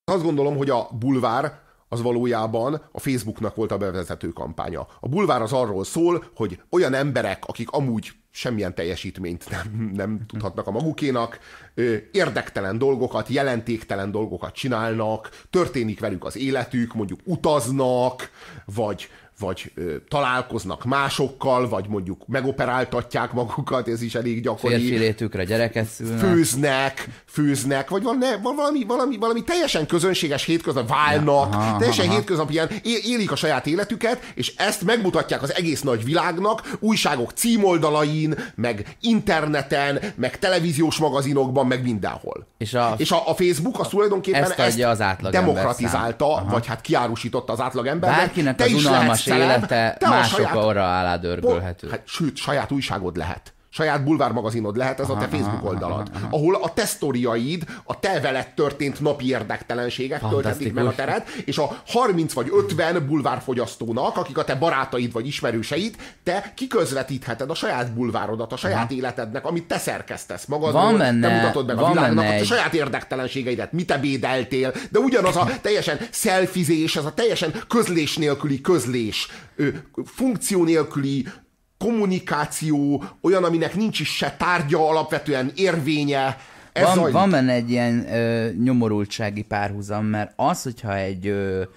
azt gondolom, hogy a bulvár az valójában a Facebooknak volt a bevezető kampánya. A bulvár az arról szól, hogy olyan emberek, akik amúgy semmilyen teljesítményt nem tudhatnak a magukénak, érdektelen dolgokat, jelentéktelen dolgokat csinálnak, történik velük az életük, mondjuk utaznak, vagy találkoznak másokkal, vagy mondjuk megoperáltatják magukat, ez is elég gyakori. Férfi létükre gyereket szülnek. Főznek, vagy valami teljesen közönséges hétköznap, válnak, teljesen hétköznap ilyen, élik a saját életüket, és ezt megmutatják az egész nagy világnak, újságok címoldalain, meg interneten, meg televíziós magazinokban, meg mindenhol. És a Facebook az tulajdonképpen ezt demokratizálta, vagy hát kiárusította az átlagembernek. Bárkinek az unalmas élete másokra alá dörgölhető. Hát, sőt, saját újságod lehet. Saját bulvármagazinod lehet, ez a te Facebook oldalad. Ahol a te sztoriaid, a te veled történt napi érdektelenségek töltetik meg a teret, és a 30 vagy 50 bulvárfogyasztónak, akik a te barátaid vagy ismerőseid, te kiközvetítheted a saját bulvárodat, a saját életednek, amit te szerkesztesz magadról, te mutatod meg a világnak, a saját érdektelenségeidet, mit ebédeltél, de ugyanaz a teljesen szelfizés, ez a teljesen közlés nélküli közlés, funkció nélküli kommunikáció, olyan, aminek nincs is se tárgya, alapvetően érvénye. Van benne egy ilyen nyomorultsági párhuzam, mert az, hogyha egy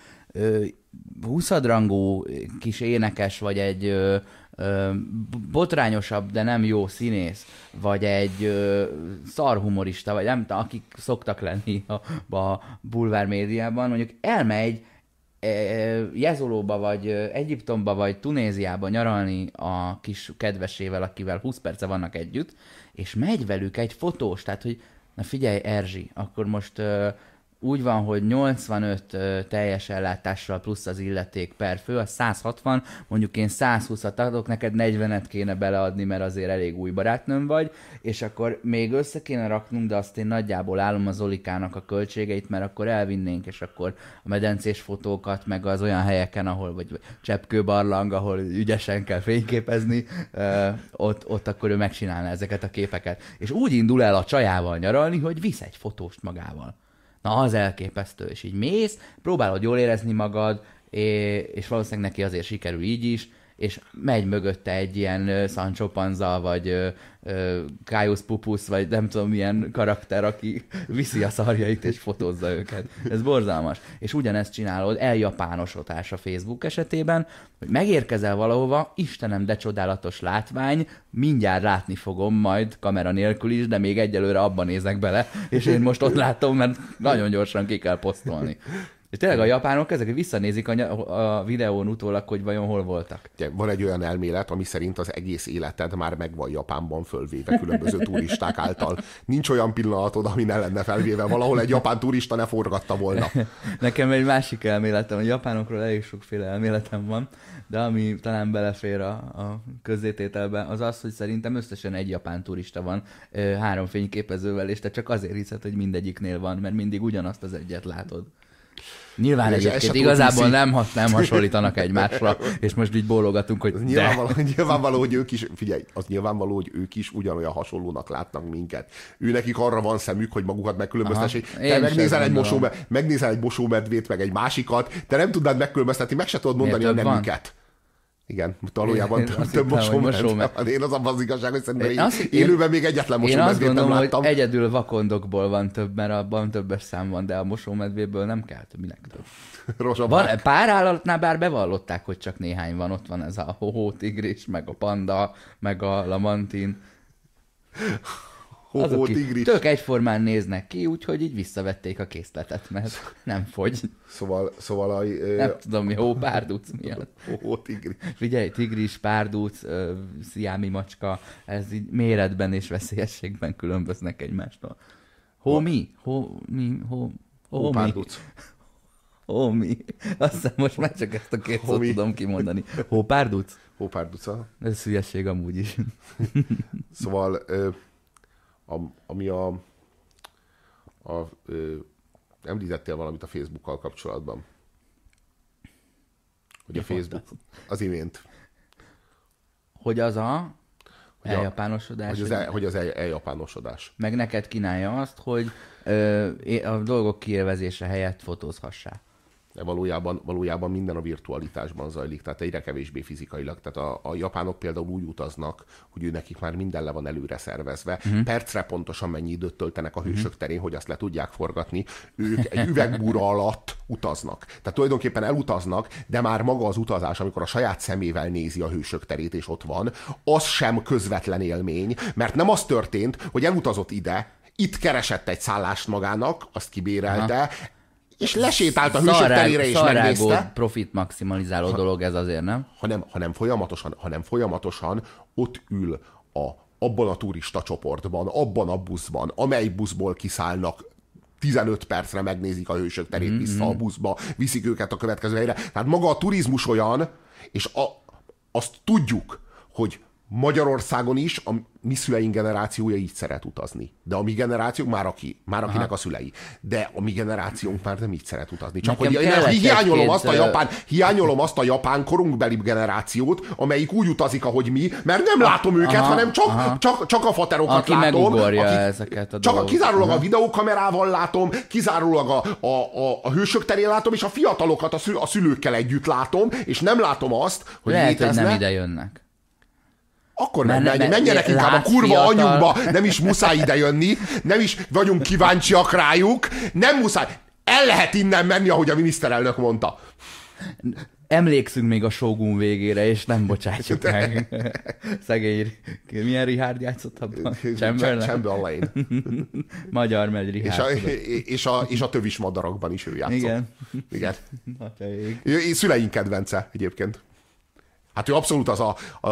20-rangú kis énekes, vagy egy botrányosabb, de nem jó színész, vagy egy szarhumorista, vagy nem tudom, akik szoktak lenni a bulvár médiában, mondjuk elmegy Jezolóba, vagy Egyiptomba, vagy Tunéziába nyaralni a kis kedvesével, akivel 20 perce vannak együtt, és megy velük egy fotós, tehát, hogy na figyelj, Erzsi, akkor most úgy van, hogy 85 teljes ellátással plusz az illeték per fő, az 160, mondjuk én 120-at adok, neked 40-et kéne beleadni, mert azért elég új barátnőm vagy, és akkor még össze kéne raknunk, de azt én nagyjából állom az Zolikának a költségeit, mert akkor elvinnénk, és akkor a medencés fotókat, meg az olyan helyeken, ahol, vagy cseppkőbarlang, ahol ügyesen kell fényképezni, ott akkor ő megcsinálna ezeket a képeket. És úgy indul el a csajával nyaralni, hogy visz egy fotóst magával. Na, az elképesztő, és így mész, próbálod jól érezni magad, és valószínűleg neki azért sikerül így is, és megy mögötte egy ilyen Sancho Panza, vagy Caius Pupus, vagy nem tudom milyen karakter, aki viszi a szarjait és fotózza őket. Ez borzalmas. És ugyanezt csinálod, eljapánosodás a Facebook esetében, hogy megérkezel valahova, Istenem, de csodálatos látvány, mindjárt látni fogom majd kamera nélkül is, de még egyelőre abban nézek bele, és én most ott látom, mert nagyon gyorsan ki kell posztolni. És tényleg a japánok ezek visszanézik a videón utólag, hogy vajon hol voltak. Van egy olyan elmélet, ami szerint az egész életed már meg van Japánban fölvéve különböző turisták által. Nincs olyan pillanatod, ami ne lenne felvéve. Valahol egy japán turista ne forgatta volna. Nekem egy másik elméletem, a japánokról elég sokféle elméletem van, de ami talán belefér a közzétételbe, az az, hogy szerintem összesen egy japán turista van 3 fényképezővel, és te csak azért hiszed, hogy mindegyiknél van, mert mindig ugyanazt az egyet látod. Nyilván egyébként igazából nem hasonlítanak egymásra, és most így bólogatunk, hogy nyilvánvaló, hogy ők is, figyelj, az nyilvánvaló, hogy ők is ugyanolyan hasonlónak látnak minket. Nekik arra van szemük, hogy magukat megkülönböztessék. Te megnézel egy mosómedvét, meg egy másikat, te nem tudnád megkülönböztetni, meg se tudod mondani a nemüket. Igen, valójában több mosómedve. Én az abban az igazság, hogy szerintem élőben még egyetlen mosómedvét nem láttam. Én azt gondolom, hogy egyedül vakondokból van több, mert abban többes szám van, de a mosómedvéből nem kell minek több. Pár állatnál bár bevallották, hogy csak néhány van. Ott van ez a hótigris, meg a panda, meg a lamantin. Azok tök egyformán néznek ki, úgyhogy így visszavették a készletet, mert nem fogy. Szóval nem tudom mi, hópárduc miatt. Tigris. Figyelj, tigris, párduc, sziámi macska, ez így méretben és veszélyességben különböznek egymástól. Hópárduc. Hómi. Azt hiszem, most már csak ezt a két szót tudom kimondani. Hópárduc? Hópárduca. Ez hülyeség amúgy is. Szóval... ami említettél valamit a Facebookkal kapcsolatban. Hogy a Facebook az imént. Hogy az a... Eljapánosodás. Hogy az eljapánosodás. Meg neked kínálja azt, hogy a dolgok kiélvezése helyett fotózhassál. De valójában minden a virtualitásban zajlik, tehát egyre kevésbé fizikailag. Tehát a japánok például úgy utaznak, hogy nekik már minden le van előre szervezve. Percre pontosan mennyi időt töltenek a hősök terén, hogy azt le tudják forgatni. Ők egy üvegbúra alatt utaznak. Tehát tulajdonképpen elutaznak, de már maga az utazás, amikor a saját szemével nézi a hősök terét, és ott van, az sem közvetlen élmény, mert nem az történt, hogy elutazott ide, itt keresett egy szállást magának, azt kibérelte, és lesétált a hősök terére, és megnézte. Profit maximalizáló dolog ez azért, nem? Hanem folyamatosan ott ül abban a turista csoportban, abban a buszban, amely buszból kiszállnak 15 percre, megnézik a hősök terét, vissza a buszba, viszik őket a következő helyre. Tehát maga a turizmus olyan, és azt tudjuk, hogy Magyarországon is a mi szüleink generációja így szeret utazni. De a mi generációnk már akinek a szülei. De a mi generációnk már nem így szeret utazni. Csak hogy hiányolom azt a japán korunkbeli generációt, amelyik úgy utazik, ahogy mi, mert nem látom őket, hanem csak a faterokat aki látom. Megugorja ezeket a dolgokat. Kizárólag a videókamerával látom, kizárólag a hősök terén látom, és a fiatalokat a szülőkkel együtt látom, és nem látom azt, hogy lehet, létezne. hogy nem ide jönnek. Akkor menjenek inkább a kurva anyunkba, nem is muszáj ide jönni, nem is vagyunk kíváncsiak rájuk, nem muszáj. El lehet innen menni, ahogy a miniszterelnök mondta. Emlékszünk még a Shogun végére, és nem bocsátjuk meg. Szegény, milyen Richard játszott abban? Chamberlain. Magyar megy Richard. És a tövis madarakban is ő játszott. Igen. Szüleink kedvence egyébként. Hát ő abszolút az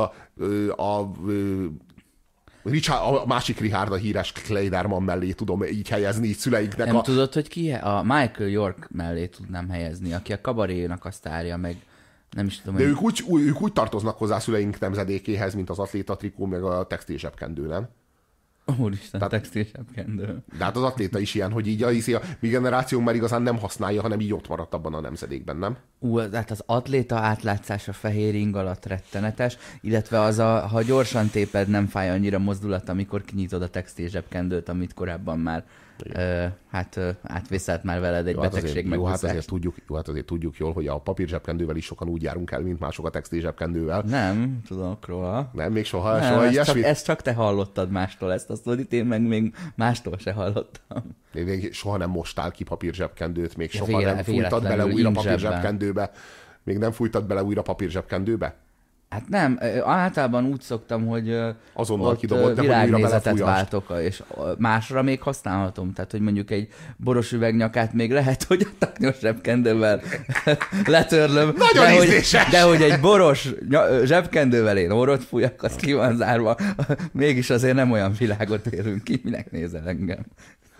a másik Richard, a híres Kleiderman mellé tudom így helyezni így szüleinknek. Nem tudod, hogy ki? A Michael York mellé tudnám helyezni, aki a kabarénak a sztárja, meg nem is tudom. De ők úgy tartoznak hozzá szüleink nemzedékéhez, mint az atléta trikó, meg a textil zsebkendő, nem? Úristen, textil zsebkendő. De hát az atléta is ilyen, hogy így a mi generációnk már igazán nem használja, hanem így ott maradt abban a nemzedékben, nem? Hát az atléta átlátszás a fehér ing alatt rettenetes, illetve ha gyorsan téped, nem fáj annyira mozdulat, amikor kinyitod a textil zsebkendőt, amit korábban már átvészelt már veled egy betegség megúszást. Hát azért tudjuk jól, hogy a papír zsebkendővel is sokan úgy járunk el, mint mások a textil zsebkendővel. Nem, tudok róla. Nem, még soha ilyesmit? Ezt csak te hallottad mástól, ezt a sztorit, én meg még mástól se hallottam. Még soha nem mostál ki papír zsebkendőt, még soha nem fújtad bele újra papír zsebkendőbe. Még nem fújtad bele újra papír zsebkendőbe? Hát nem, általában úgy szoktam, hogy azonnal ott világnézetet váltok, és másra még használhatom. Tehát, hogy mondjuk egy boros üvegnyakát még lehet, hogy a taknyos zsebkendővel letörlöm. Nagyon ízléses! De hogy egy boros zsebkendővel én orrot fújjak, az ki van zárva. Mégis azért nem olyan világot érünk ki, minek nézel engem.